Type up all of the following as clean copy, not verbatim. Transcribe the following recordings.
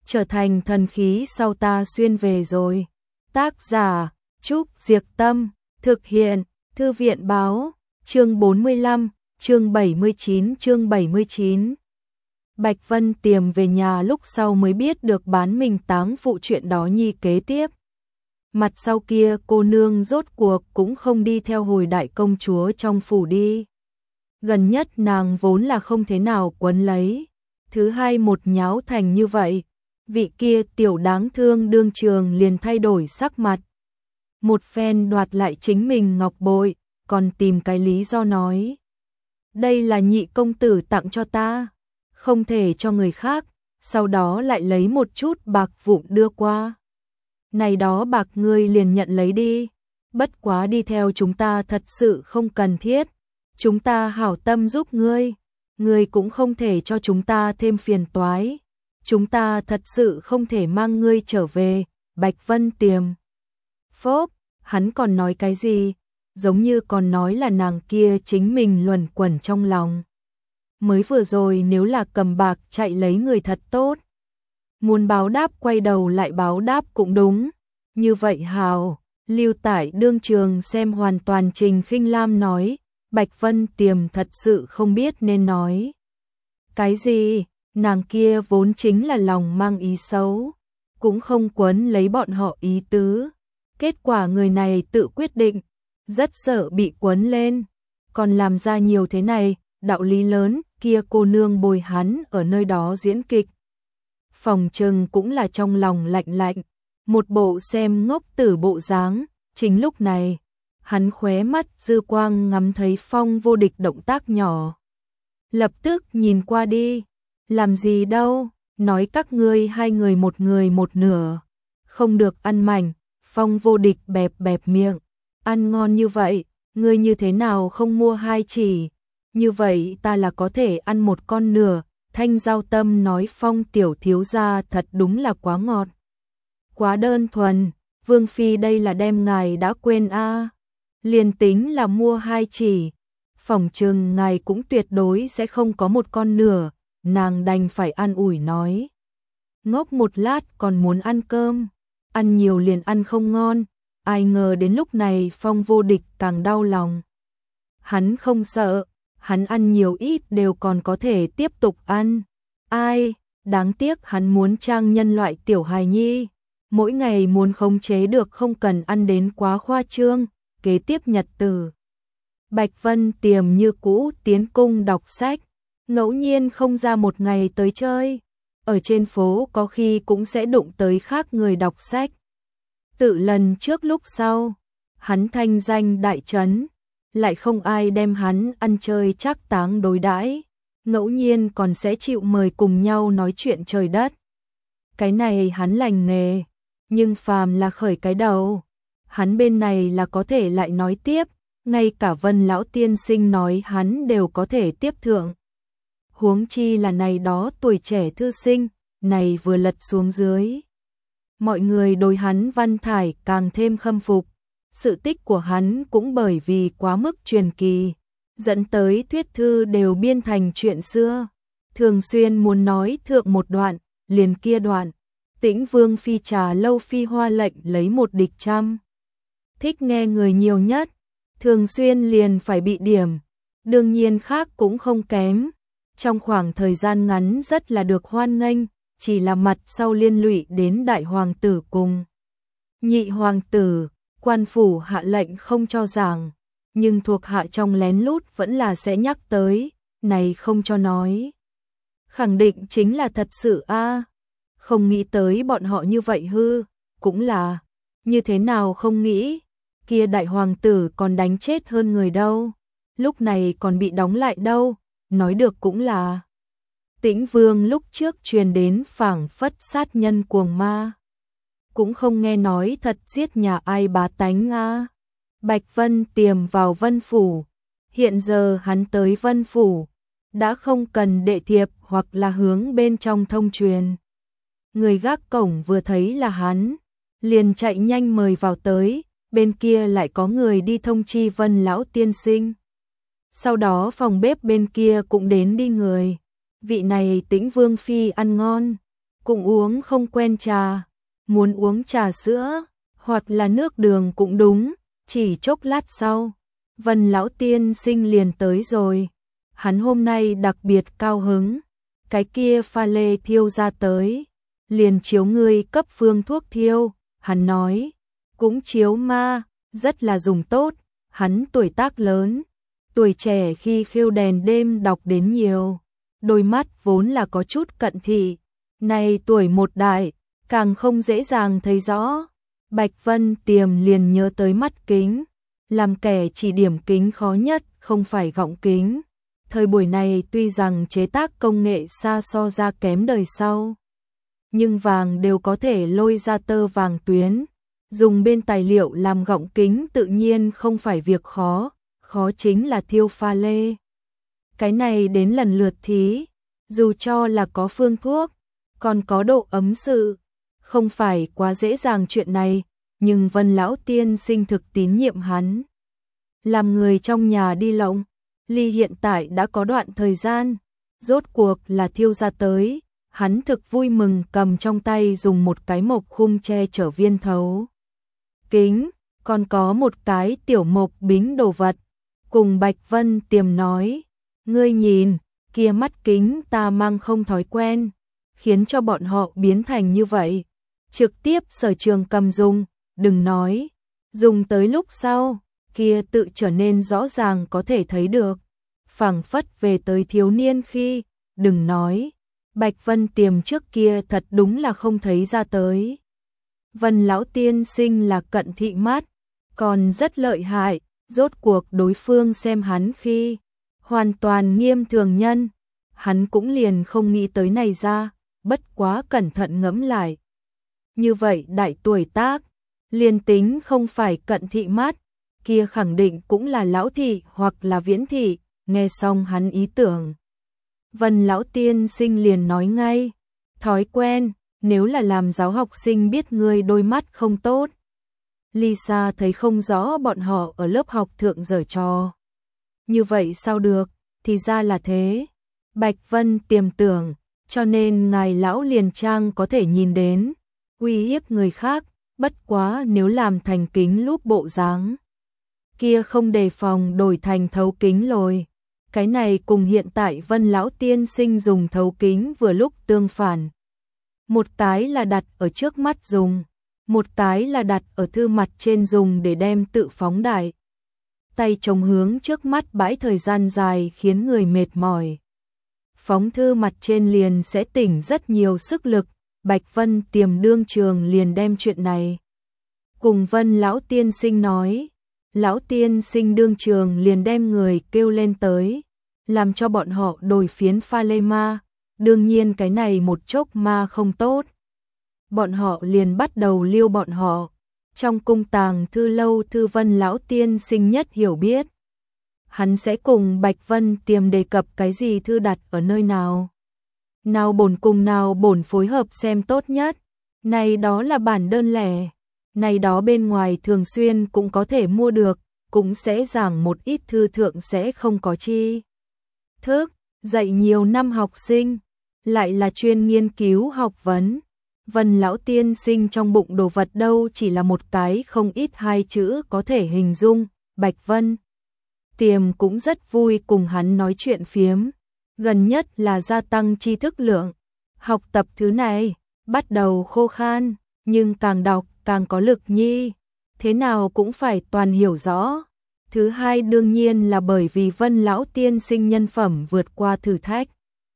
trở thành thần khí sau ta xuyên về rồi. Tác giả Trúc Diệc Tâm, thực hiện Thư viện Báo, chương 45, chương 79. Bạch Vân Tiềm về nhà lúc sau mới biết được bán mình táng vụ chuyện đó nhi kế tiếp. Mặt sau kia cô nương rốt cuộc cũng không đi theo hồi đại công chúa trong phủ đi. Gần nhất nàng vốn là không thế nào quấn lấy. Thứ hai một nháo thành như vậy, vị kia tiểu đáng thương đương trường liền thay đổi sắc mặt. Một phen đoạt lại chính mình ngọc bội, còn tìm cái lý do nói. Đây là nhị công tử tặng cho ta, không thể cho người khác, sau đó lại lấy một chút bạc vụn đưa qua. Này đó bạc ngươi liền nhận lấy đi, bất quá đi theo chúng ta thật sự không cần thiết, chúng ta hảo tâm giúp ngươi cũng không thể cho chúng ta thêm phiền toái, chúng ta thật sự không thể mang ngươi trở về. Bạch Vân Tiềm phốp, hắn còn nói cái gì, giống như còn nói là nàng kia chính mình luẩn quẩn trong lòng. Mới vừa rồi nếu là cầm bạc chạy lấy người thật tốt. Muốn báo đáp quay đầu lại báo đáp cũng đúng. Như vậy hào, Lưu Tải đương trường xem hoàn toàn Trình Khinh Lam nói, Bạch Vân Tiềm thật sự không biết nên nói. Cái gì, nàng kia vốn chính là lòng mang ý xấu, cũng không quấn lấy bọn họ ý tứ. Kết quả người này tự quyết định, rất sợ bị quấn lên, còn làm ra nhiều thế này, đạo lý lớn, kia cô nương bồi hắn ở nơi đó diễn kịch. Phòng trừng cũng là trong lòng lạnh lạnh, một bộ xem ngốc tử bộ dáng. Chính lúc này, hắn khóe mắt dư quang ngắm thấy Phong Vô Địch động tác nhỏ. Lập tức nhìn qua đi, làm gì đâu, nói các ngươi hai người một nửa, không được ăn mảnh. Phong Vô Địch bẹp bẹp miệng, ăn ngon như vậy, ngươi như thế nào không mua hai chỉ, như vậy ta là có thể ăn một con nửa. Thanh Giao Tâm nói Phong tiểu thiếu gia thật đúng là quá ngọt, quá đơn thuần, Vương Phi đây là đem ngài đã quên a. Liền tính là mua hai chỉ, phỏng chừng ngài cũng tuyệt đối sẽ không có một con nửa, nàng đành phải an ủi nói. Ngốc một lát còn muốn ăn cơm, ăn nhiều liền ăn không ngon, ai ngờ đến lúc này Phong Vô Địch càng đau lòng. Hắn không sợ, hắn ăn nhiều ít đều còn có thể tiếp tục ăn. Ai, đáng tiếc hắn muốn trang nhân loại tiểu hài nhi, mỗi ngày muốn khống chế được không cần ăn đến quá khoa trương. Kế tiếp nhật tử, Bạch Vân Tiềm như cũ tiến cung đọc sách, ngẫu nhiên không ra một ngày tới chơi, ở trên phố có khi cũng sẽ đụng tới khác người đọc sách. Tự lần trước lúc sau, hắn thanh danh đại trấn, lại không ai đem hắn ăn chơi trác táng đối đãi, ngẫu nhiên còn sẽ chịu mời cùng nhau nói chuyện trời đất. Cái này hắn lành nghề, nhưng phàm là khởi cái đầu, hắn bên này là có thể lại nói tiếp, ngay cả Vân lão tiên sinh nói hắn đều có thể tiếp thượng. Huống chi là này đó tuổi trẻ thư sinh, này vừa lật xuống dưới. Mọi người đối hắn văn thải càng thêm khâm phục, sự tích của hắn cũng bởi vì quá mức truyền kỳ, dẫn tới thuyết thư đều biên thành chuyện xưa, thường xuyên muốn nói thượng một đoạn, liền kia đoạn. Tĩnh Vương Phi trà lâu phi hoa lệnh lấy một địch trăm. Thích nghe người nhiều nhất, thường xuyên liền phải bị điểm, đương nhiên khác cũng không kém. Trong khoảng thời gian ngắn rất là được hoan nghênh, chỉ là mặt sau liên lụy đến đại hoàng tử cùng nhị hoàng tử, quan phủ hạ lệnh không cho giảng, nhưng thuộc hạ trong lén lút vẫn là sẽ nhắc tới, này không cho nói. Khẳng định chính là thật sự a. Không nghĩ tới bọn họ như vậy hư, cũng là, như thế nào không nghĩ, kia đại hoàng tử còn đánh chết hơn người đâu, lúc này còn bị đóng lại đâu, nói được cũng là. Tĩnh Vương lúc trước truyền đến phảng phất sát nhân cuồng ma, cũng không nghe nói thật giết nhà ai bá tánh a. Bạch Vân Tiềm vào Vân Phủ, hiện giờ hắn tới Vân Phủ, đã không cần đệ thiệp hoặc là hướng bên trong thông truyền. Người gác cổng vừa thấy là hắn, liền chạy nhanh mời vào tới, bên kia lại có người đi thông chi Vân lão tiên sinh. Sau đó phòng bếp bên kia cũng đến đi người, vị này Tĩnh Vương Phi ăn ngon, cũng uống không quen trà, muốn uống trà sữa, hoặc là nước đường cũng đúng, chỉ chốc lát sau, Vân lão tiên sinh liền tới rồi. Hắn hôm nay đặc biệt cao hứng, cái kia pha lê thiêu ra tới, liền chiếu ngươi cấp phương thuốc thiêu, hắn nói, cũng chiếu ma, rất là dùng tốt, hắn tuổi tác lớn, tuổi trẻ khi khêu đèn đêm đọc đến nhiều, đôi mắt vốn là có chút cận thị, nay tuổi một đại, càng không dễ dàng thấy rõ. Bạch Vân Tiềm liền nhớ tới mắt kính, làm kẻ chỉ điểm kính khó nhất không phải gọng kính. Thời buổi này tuy rằng chế tác công nghệ xa so ra kém đời sau, nhưng vàng đều có thể lôi ra tơ vàng tuyến, dùng bên tài liệu làm gọng kính tự nhiên không phải việc khó, khó chính là thiêu pha lê. Cái này đến lần lượt thí, dù cho là có phương thuốc, còn có độ ấm sự, không phải quá dễ dàng chuyện này, nhưng Vân lão tiên sinh thực tín nhiệm hắn. Làm người trong nhà đi lộng, ly hiện tại đã có đoạn thời gian, rốt cuộc là thiêu ra tới, hắn thực vui mừng cầm trong tay dùng một cái mộc khung che chở viên thấu kính, còn có một cái tiểu mộc bính đồ vật, cùng Bạch Vân Tiềm nói, ngươi nhìn, kia mắt kính ta mang không thói quen, khiến cho bọn họ biến thành như vậy, trực tiếp sở trường cầm dùng, đừng nói, dùng tới lúc sau, kia tự trở nên rõ ràng có thể thấy được, phảng phất về tới thiếu niên khi, đừng nói, Bạch Vân Tiềm trước kia thật đúng là không thấy ra tới. Vân lão tiên sinh là cận thị mắt, còn rất lợi hại, rốt cuộc đối phương xem hắn khi hoàn toàn nghiêm thường nhân, hắn cũng liền không nghĩ tới này ra, bất quá cẩn thận ngẫm lại. Như vậy đại tuổi tác, liền tính không phải cận thị mắt, kia khẳng định cũng là lão thị hoặc là viễn thị, nghe xong hắn ý tưởng. Vân lão tiên sinh liền nói ngay, thói quen, nếu là làm giáo học sinh biết ngươi đôi mắt không tốt. Lisa thấy không rõ bọn họ ở lớp học thượng giở trò. Như vậy sao được, thì ra là thế. Bạch Vân Tiềm tưởng, cho nên ngài lão liền trang có thể nhìn đến, uy hiếp người khác, bất quá nếu làm thành kính lúp bộ dáng. Kia không đề phòng đổi thành thấu kính lồi. Cái này cùng hiện tại Vân lão tiên sinh dùng thấu kính vừa lúc tương phản. Một cái là đặt ở trước mắt dùng, một cái là đặt ở thư mặt trên dùng để đem tự phóng đại. Tay chống hướng trước mắt bãi thời gian dài khiến người mệt mỏi. Phóng thư mặt trên liền sẽ tỉnh rất nhiều sức lực, Bạch Vân Tiềm đương trường liền đem chuyện này cùng Vân lão tiên sinh nói. Lão tiên sinh đương trường liền đem người kêu lên tới, làm cho bọn họ đổi phiến pha lê ma, đương nhiên cái này một chốc ma không tốt. Bọn họ liền bắt đầu liêu bọn họ, trong cung tàng thư lâu thư Vân lão tiên sinh nhất hiểu biết. Hắn sẽ cùng Bạch Vân Tiềm đề cập cái gì thư đặt ở nơi nào. Nào bổn cùng nào bổn phối hợp xem tốt nhất, này đó là bản đơn lẻ. Này đó bên ngoài thường xuyên cũng có thể mua được, cũng sẽ giảng một ít thư thượng sẽ không có chi thức, dạy nhiều năm học sinh, lại là chuyên nghiên cứu học vấn. Vân lão tiên sinh trong bụng đồ vật đâu chỉ là một cái không ít hai chữ có thể hình dung, Bạch Vân Tiềm cũng rất vui cùng hắn nói chuyện phiếm, gần nhất là gia tăng tri thức lượng. Học tập thứ này, bắt đầu khô khan, nhưng càng đọc càng có lực nhi, thế nào cũng phải toàn hiểu rõ. Thứ hai đương nhiên là bởi vì Vân lão tiên sinh nhân phẩm vượt qua thử thách,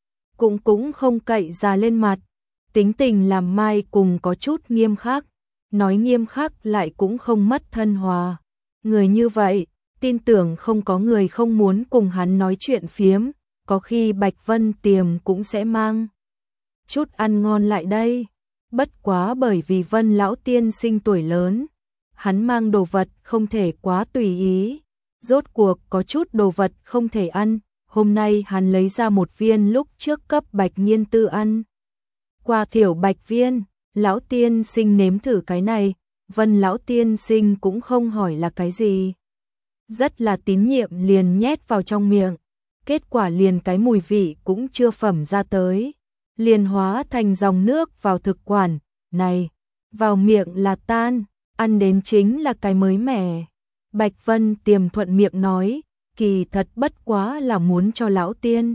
cũng không cậy ra lên mặt, tính tình làm mai cùng có chút nghiêm khắc, nói nghiêm khắc lại cũng không mất thân hòa. Người như vậy, tin tưởng không có người không muốn cùng hắn nói chuyện phiếm, có khi Bạch Vân Tiềm cũng sẽ mang chút ăn ngon lại đây. Bất quá bởi vì Vân lão tiên sinh tuổi lớn, hắn mang đồ vật không thể quá tùy ý, rốt cuộc có chút đồ vật không thể ăn, hôm nay hắn lấy ra một viên lúc trước cấp Bạch Nghiên Tư ăn. Qua thiểu bạch viên, lão tiên sinh nếm thử cái này, Vân lão tiên sinh cũng không hỏi là cái gì. Rất là tín nhiệm liền nhét vào trong miệng, kết quả liền cái mùi vị cũng chưa phẩm ra tới. liền hóa thành dòng nước vào thực quản, này, vào miệng là tan, ăn đến chính là cái mới mẻ. Bạch Vân Tiềm thuận miệng nói, kỳ thật bất quá là muốn cho lão tiên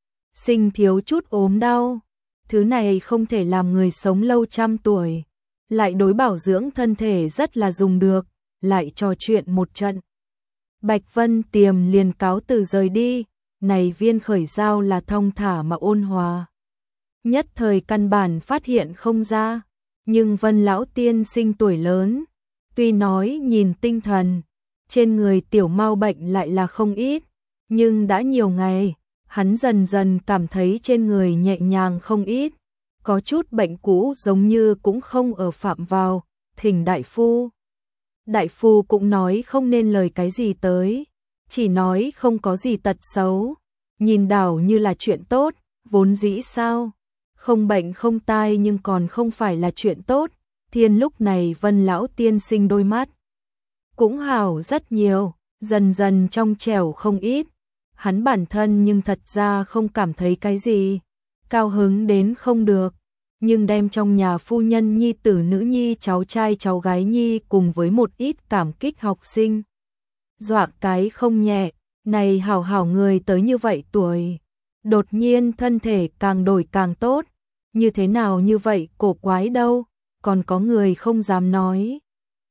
sinh thiếu chút ốm đau, thứ này không thể làm người sống lâu trăm tuổi, lại đối bảo dưỡng thân thể rất là dùng được, lại trò chuyện một trận. Bạch Vân Tiềm liền cáo từ rời đi, này viên khởi giao là thong thả mà ôn hòa. Nhất thời căn bản phát hiện không ra, nhưng Vân lão tiên sinh tuổi lớn, tuy nói nhìn tinh thần, trên người tiểu mau bệnh lại là không ít, nhưng đã nhiều ngày, hắn dần dần cảm thấy trên người nhẹ nhàng không ít, có chút bệnh cũ giống như cũng không ở phạm vào, thỉnh đại phu. Đại phu cũng nói không nên lời cái gì tới, chỉ nói không có gì tật xấu, nhìn đảo như là chuyện tốt, vốn dĩ sao, không bệnh không tai nhưng còn không phải là chuyện tốt. Thiên lúc này Vân lão tiên sinh đôi mắt cũng hảo rất nhiều, dần dần trong trẻo không ít, hắn bản thân nhưng thật ra không cảm thấy cái gì, cao hứng đến không được, nhưng đem trong nhà phu nhân nhi tử nữ nhi cháu trai cháu gái nhi cùng với một ít cảm kích học sinh. Dọa cái không nhẹ, này hảo hảo người tới như vậy tuổi, đột nhiên thân thể càng đổi càng tốt, như thế nào như vậy cổ quái đâu, còn có người không dám nói.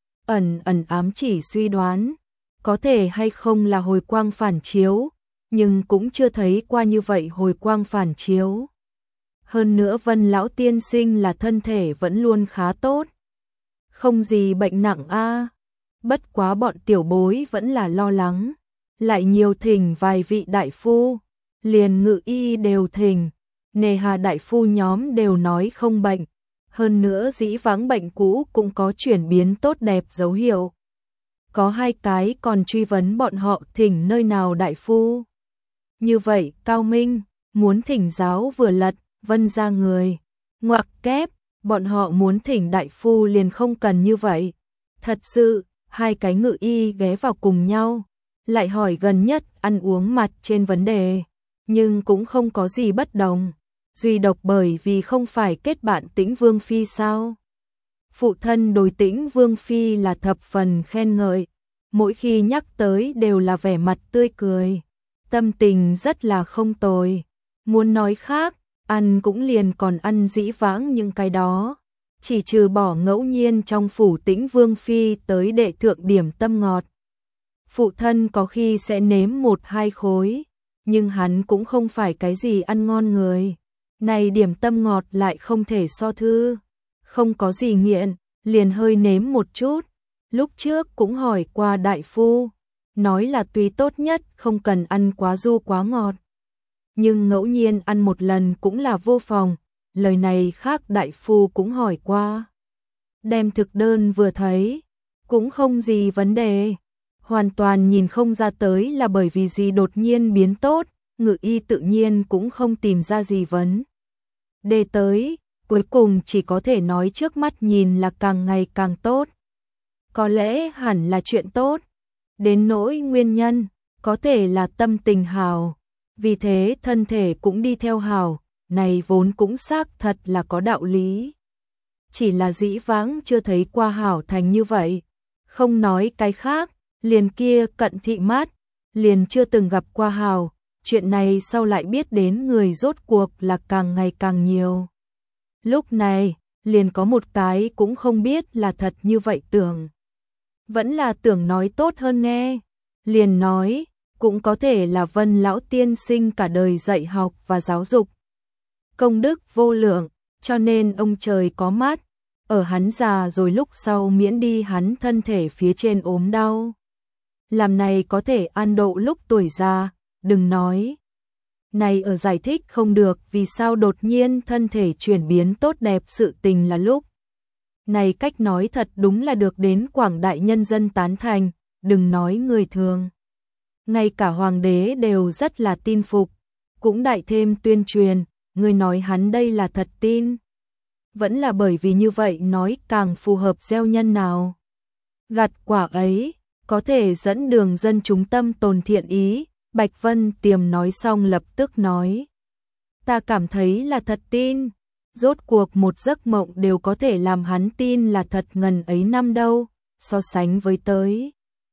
Ẩn ẩn ám chỉ suy đoán, có thể hay không là hồi quang phản chiếu, nhưng cũng chưa thấy qua như vậy hồi quang phản chiếu. Hơn nữa Vân lão tiên sinh là thân thể vẫn luôn khá tốt, không gì bệnh nặng a. Bất quá bọn tiểu bối vẫn là lo lắng, lại nhiều thỉnh vài vị đại phu, liền ngự y đều thỉnh, nề hà đại phu nhóm đều nói không bệnh, hơn nữa dĩ vãng bệnh cũ cũng có chuyển biến tốt đẹp dấu hiệu. Có hai cái còn truy vấn bọn họ thỉnh nơi nào đại phu. Như vậy cao minh, muốn thỉnh giáo vừa lật, Vân ra người, ngoặc kép, bọn họ muốn thỉnh đại phu liền không cần như vậy. Thật sự, hai cái ngự y ghé vào cùng nhau, lại hỏi gần nhất ăn uống mặt trên vấn đề, nhưng cũng không có gì bất đồng, duy độc bởi vì không phải kết bạn Tĩnh Vương Phi sao. Phụ thân đối Tĩnh Vương Phi là thập phần khen ngợi, mỗi khi nhắc tới đều là vẻ mặt tươi cười, tâm tình rất là không tồi, muốn nói khác, ăn cũng liền còn ăn dĩ vãng những cái đó. Chỉ trừ bỏ ngẫu nhiên trong phủ Tĩnh Vương Phi tới đệ thượng điểm tâm ngọt. Phụ thân có khi sẽ nếm một hai khối, nhưng hắn cũng không phải cái gì ăn ngon người. Này điểm tâm ngọt lại không thể so thư, không có gì nghiện, liền hơi nếm một chút. Lúc trước cũng hỏi qua đại phu, nói là tùy tốt nhất không cần ăn quá du quá ngọt. Nhưng ngẫu nhiên ăn một lần cũng là vô phòng. Lời này khác đại phu cũng hỏi qua. Đem thực đơn vừa thấy, cũng không gì vấn đề. Hoàn toàn nhìn không ra tới là bởi vì gì đột nhiên biến tốt, ngự y tự nhiên cũng không tìm ra gì vấn đề tới, cuối cùng chỉ có thể nói trước mắt nhìn là càng ngày càng tốt. Có lẽ hẳn là chuyện tốt, đến nỗi nguyên nhân, có thể là tâm tình hào, vì thế thân thể cũng đi theo hào. Này vốn cũng xác thật là có đạo lý. Chỉ là dĩ vãng chưa thấy qua hảo thành như vậy. Không nói cái khác, liền kia cận thị mát, liền chưa từng gặp qua hảo. Chuyện này sau lại biết đến người rốt cuộc là càng ngày càng nhiều. Lúc này, liền có một cái cũng không biết là thật như vậy tưởng. Vẫn là tưởng nói tốt hơn nghe. Liền nói, cũng có thể là Vân lão tiên sinh cả đời dạy học và giáo dục. Công đức vô lượng, cho nên ông trời có mắt, ở hắn già rồi lúc sau miễn đi hắn thân thể phía trên ốm đau. Làm này có thể an độ lúc tuổi già, đừng nói. Này ở giải thích không được vì sao đột nhiên thân thể chuyển biến tốt đẹp sự tình là lúc. Này cách nói thật đúng là được đến quảng đại nhân dân tán thành, đừng nói người thường. Ngay cả hoàng đế đều rất là tin phục, cũng đại thêm tuyên truyền. Người nói hắn đây là thật tin. Vẫn là bởi vì như vậy nói càng phù hợp gieo nhân nào. Gặt quả ấy, có thể dẫn đường dân chúng tâm tồn thiện ý. Bạch Vân Tiềm nói xong lập tức nói. Ta cảm thấy là thật tin. Rốt cuộc một giấc mộng đều có thể làm hắn tin là thật ngần ấy năm đâu, so sánh với tới.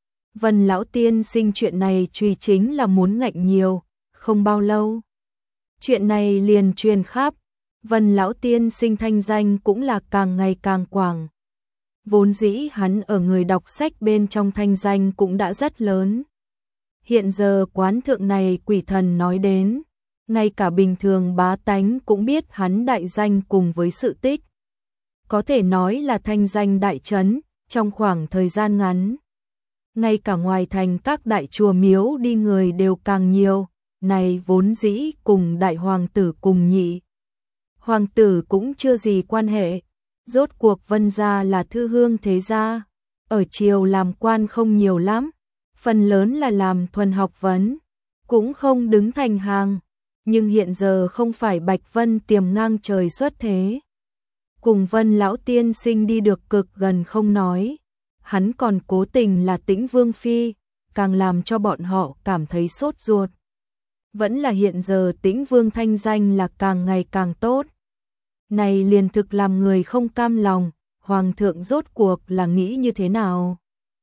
Vân lão tiên sinh chuyện này truy chính là muốn ngạnh nhiều, không bao lâu. Chuyện này liền truyền khắp, Vân lão tiên sinh thanh danh cũng là càng ngày càng quảng. Vốn dĩ hắn ở người đọc sách bên trong thanh danh cũng đã rất lớn. Hiện giờ quán thượng này quỷ thần nói đến, ngay cả bình thường bá tánh cũng biết hắn đại danh cùng với sự tích. Có thể nói là thanh danh đại chấn, trong khoảng thời gian ngắn. Ngay cả ngoài thành các đại chùa miếu đi người đều càng nhiều, này vốn dĩ cùng đại hoàng tử cùng nhị. Hoàng tử cũng chưa gì quan hệ, rốt cuộc Vân gia là thư hương thế gia, ở triều làm quan không nhiều lắm, phần lớn là làm thuần học vấn, cũng không đứng thành hàng, nhưng hiện giờ không phải Bạch Vân Tiềm ngang trời xuất thế. Cùng Vân lão tiên sinh đi được cực gần không nói, hắn còn cố tình là Tĩnh Vương phi, càng làm cho bọn họ cảm thấy sốt ruột. Vẫn là hiện giờ Tĩnh Vương thanh danh là càng ngày càng tốt. Này liền thực làm người không cam lòng, hoàng thượng rốt cuộc là nghĩ như thế nào?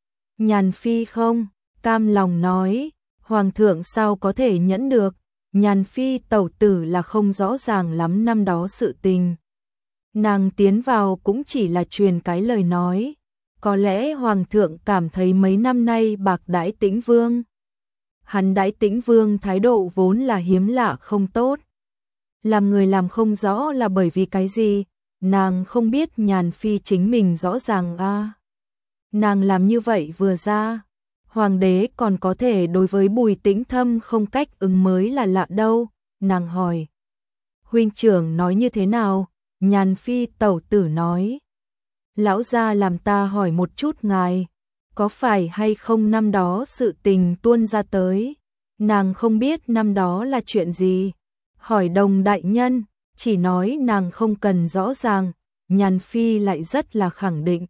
Nhàn phi không cam lòng nói, hoàng thượng sao có thể nhẫn được, Nhàn phi tẩu tử là không rõ ràng lắm năm đó sự tình. Nàng tiến vào cũng chỉ là truyền cái lời nói, có lẽ hoàng thượng cảm thấy mấy năm nay bạc đãi Tĩnh Vương. Hắn đãi Tĩnh Vương thái độ vốn là hiếm lạ không tốt. Làm người làm không rõ là bởi vì cái gì, nàng không biết Nhàn phi chính mình rõ ràng a. Nàng làm như vậy vừa ra, hoàng đế còn có thể đối với Bùi Tĩnh Thâm không cách ứng mới là lạ đâu, nàng hỏi. Huynh trưởng nói như thế nào? Nhàn phi tẩu tử nói. Lão gia làm ta hỏi một chút ngài, có phải hay không năm đó sự tình tuôn ra tới? Nàng không biết năm đó là chuyện gì. Hỏi Đồng đại nhân, chỉ nói nàng không cần rõ ràng, Nhàn phi lại rất là khẳng định.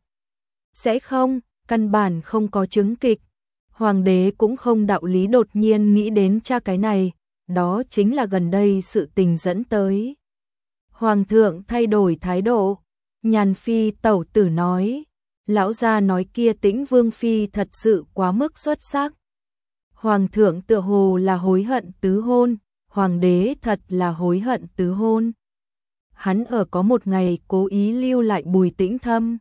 Sẽ không, căn bản không có chứng kịch. Hoàng đế cũng không đạo lý đột nhiên nghĩ đến tra cái này, đó chính là gần đây sự tình dẫn tới. Hoàng thượng thay đổi thái độ, Nhàn phi tẩu tử nói, lão gia nói kia Tĩnh Vương phi thật sự quá mức xuất sắc. Hoàng thượng tựa hồ là hối hận tứ hôn, hoàng đế thật là hối hận tứ hôn. Hắn ở có một ngày cố ý lưu lại Bùi Tĩnh Thâm.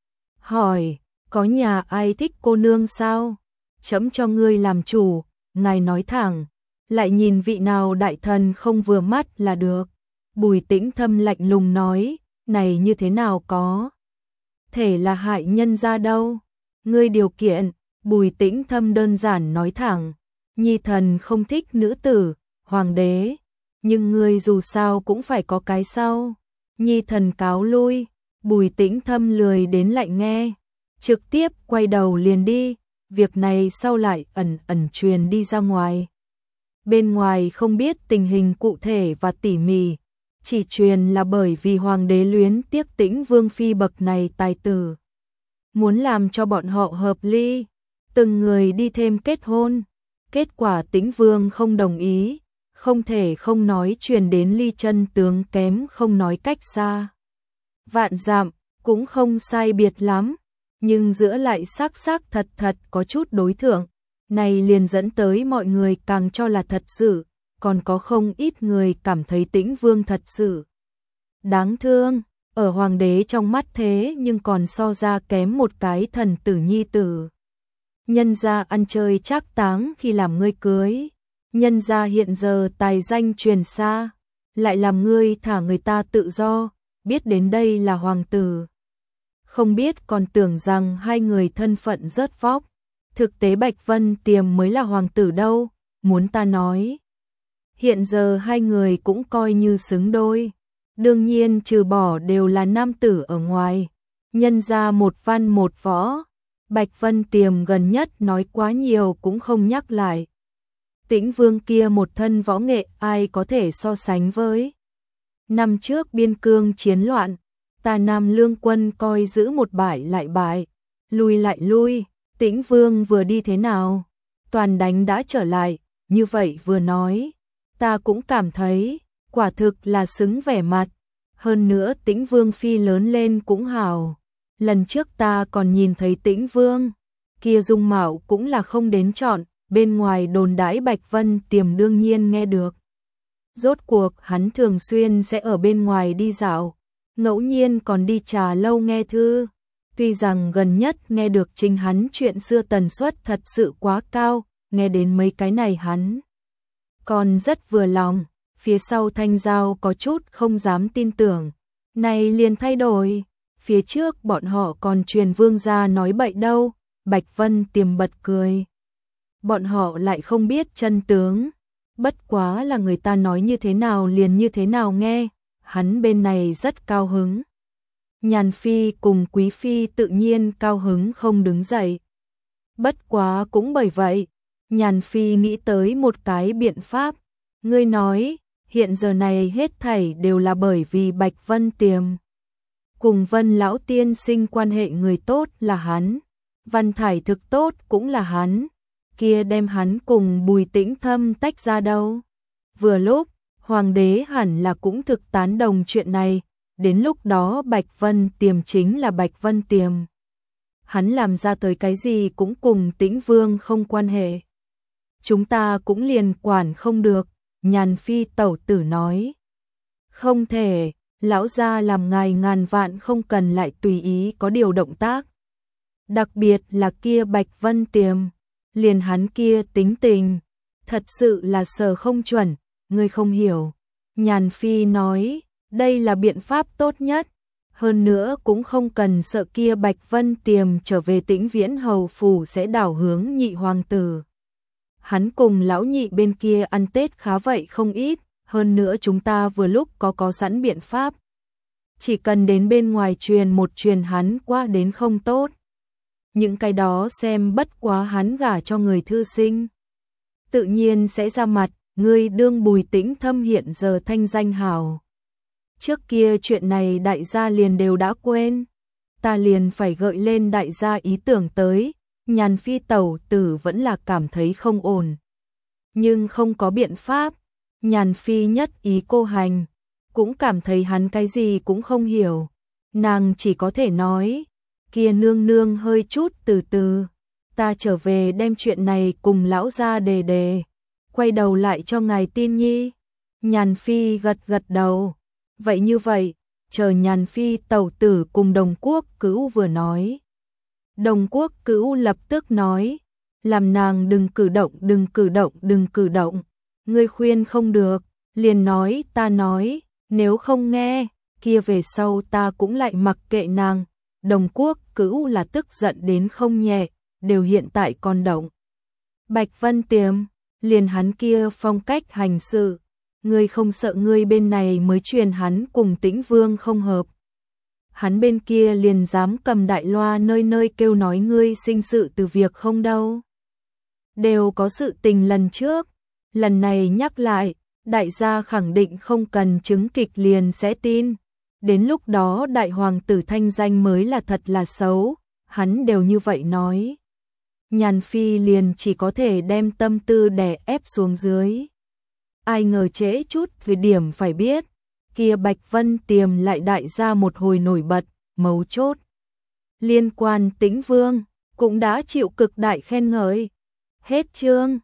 Hỏi, có nhà ai thích cô nương sao? Chấm cho ngươi làm chủ, ngài nói thẳng, lại nhìn vị nào đại thần không vừa mắt là được. Bùi Tĩnh Thâm lạnh lùng nói, này như thế nào có thể là hại nhân ra đâu. Ngươi điều kiện, Bùi Tĩnh Thâm đơn giản nói thẳng, nhi thần không thích nữ tử, hoàng đế, nhưng ngươi dù sao cũng phải có cái sau. Nhi thần cáo lui, Bùi Tĩnh Thâm lười đến lại nghe, trực tiếp quay đầu liền đi, việc này sau lại ẩn ẩn truyền đi ra ngoài. Bên ngoài không biết tình hình cụ thể và tỉ mỉ, chỉ truyền là bởi vì hoàng đế luyến tiếc Tĩnh Vương phi bậc này tài tử, muốn làm cho bọn họ hợp ly, từng người đi thêm kết hôn. Kết quả Tĩnh Vương không đồng ý, không thể không nói truyền đến ly chân tướng kém không nói cách xa. Vạn dặm, cũng không sai biệt lắm, nhưng giữa lại xác thật có chút đối thượng, này liền dẫn tới mọi người càng cho là thật sự, còn có không ít người cảm thấy Tĩnh Vương thật sự đáng thương, ở hoàng đế trong mắt thế nhưng còn so ra kém một cái thần tử nhi tử. Nhân gia ăn chơi trác táng khi làm ngươi cưới, nhân gia hiện giờ tài danh truyền xa, lại làm ngươi thả người ta tự do, biết đến đây là hoàng tử. Không biết còn tưởng rằng hai người thân phận rớt vóc, thực tế Bạch Vân Tiềm mới là hoàng tử đâu, muốn ta nói. Hiện giờ hai người cũng coi như xứng đôi, đương nhiên trừ bỏ đều là nam tử ở ngoài, nhân gia một văn một võ. Bạch Vân Tiềm gần nhất nói quá nhiều cũng không nhắc lại. Tĩnh Vương kia một thân võ nghệ ai có thể so sánh với. Năm trước biên cương chiến loạn, ta Nam Lương quân coi giữ một bại lại bại, lui lại lui, Tĩnh Vương vừa đi thế nào, toàn đánh đã trở lại, như vậy vừa nói, ta cũng cảm thấy, quả thực là xứng vẻ mặt. Hơn nữa Tĩnh Vương phi lớn lên cũng hào. Lần trước ta còn nhìn thấy Tĩnh Vương, kia dung mạo cũng là không đến chọn, bên ngoài đồn đãi Bạch Vân Tiềm đương nhiên nghe được. Rốt cuộc hắn thường xuyên sẽ ở bên ngoài đi dạo, ngẫu nhiên còn đi trà lâu nghe thư. Tuy rằng gần nhất nghe được chính hắn chuyện xưa tần suất thật sự quá cao, nghe đến mấy cái này hắn còn rất vừa lòng. Phía sau Thanh Giao có chút không dám tin tưởng, này liền thay đổi, phía trước bọn họ còn truyền vương gia nói bậy đâu. Bạch Vân Tiềm bật cười, bọn họ lại không biết chân tướng, bất quá là người ta nói như thế nào liền như thế nào nghe, hắn bên này rất cao hứng. Nhàn Phi cùng Quý Phi tự nhiên cao hứng không đứng dậy. Bất quá cũng bởi vậy, Nhàn Phi nghĩ tới một cái biện pháp, ngươi nói, hiện giờ này hết thảy đều là bởi vì Bạch Vân Tiềm. Cùng Vân lão tiên sinh quan hệ người tốt là hắn, Văn Thải thực tốt cũng là hắn, kia đem hắn cùng Bùi Tĩnh Thâm tách ra đâu. Vừa lúc, hoàng đế hẳn là cũng thực tán đồng chuyện này, đến lúc đó Bạch Vân Tiềm chính là Bạch Vân Tiềm. Hắn làm ra tới cái gì cũng cùng Tĩnh Vương không quan hệ. Chúng ta cũng liền quản không được, Nhàn Phi tẩu tử nói. Không thể, lão gia làm ngài ngàn vạn không cần lại tùy ý có điều động tác. Đặc biệt là kia Bạch Vân Tiềm, liền hắn kia tính tình, thật sự là sờ không chuẩn, ngươi không hiểu. Nhàn Phi nói, đây là biện pháp tốt nhất, hơn nữa cũng không cần sợ kia Bạch Vân Tiềm trở về Tĩnh Viễn hầu phủ sẽ đảo hướng nhị hoàng tử. Hắn cùng lão nhị bên kia ăn Tết khá vậy không ít, hơn nữa chúng ta vừa lúc có sẵn biện pháp. Chỉ cần đến bên ngoài truyền một truyền hắn qua đến không tốt. Những cái đó xem bất quá hắn gả cho người thư sinh. Tự nhiên sẽ ra mặt, ngươi đương Bùi Tĩnh Thâm hiện giờ thanh danh hào. Trước kia chuyện này đại gia liền đều đã quên. Ta liền phải gợi lên đại gia ý tưởng tới. Nhàn Phi tẩu tử vẫn là cảm thấy không ổn. Nhưng không có biện pháp. Nhàn Phi nhất ý cô hành. Cũng cảm thấy hắn cái gì cũng không hiểu. Nàng chỉ có thể nói. Kia nương nương hơi chút từ từ. Ta trở về đem chuyện này cùng lão gia đề. Quay đầu lại cho ngài tin nhi. Nhàn Phi gật đầu. Vậy như vậy, chờ Nhàn Phi tẩu tử cùng Đồng Quốc Cữu vừa nói. Đồng Quốc Cữu lập tức nói, làm nàng đừng cử động. Ngươi khuyên không được, liền nói ta nói, nếu không nghe, kia về sau ta cũng lại mặc kệ nàng. Đồng Quốc Cữu là tức giận đến không nhẹ, đều hiện tại còn động. Bạch Vân Tiềm, liền hắn kia phong cách hành sự, ngươi không sợ ngươi bên này mới truyền hắn cùng Tĩnh Vương không hợp. Hắn bên kia liền dám cầm đại loa nơi nơi kêu nói ngươi sinh sự từ việc không đâu. Đều có sự tình lần trước, lần này nhắc lại, đại gia khẳng định không cần chứng kịch liền sẽ tin. Đến lúc đó đại hoàng tử thanh danh mới là thật là xấu, hắn đều như vậy nói. Nhàn Phi liền chỉ có thể đem tâm tư đè ép xuống dưới. Ai ngờ trễ chút về điểm phải biết, kia Bạch Vân Tiềm lại đại ra một hồi nổi bật, mấu chốt. Liên quan Tĩnh Vương, cũng đã chịu cực đại khen ngợi. Hết chương.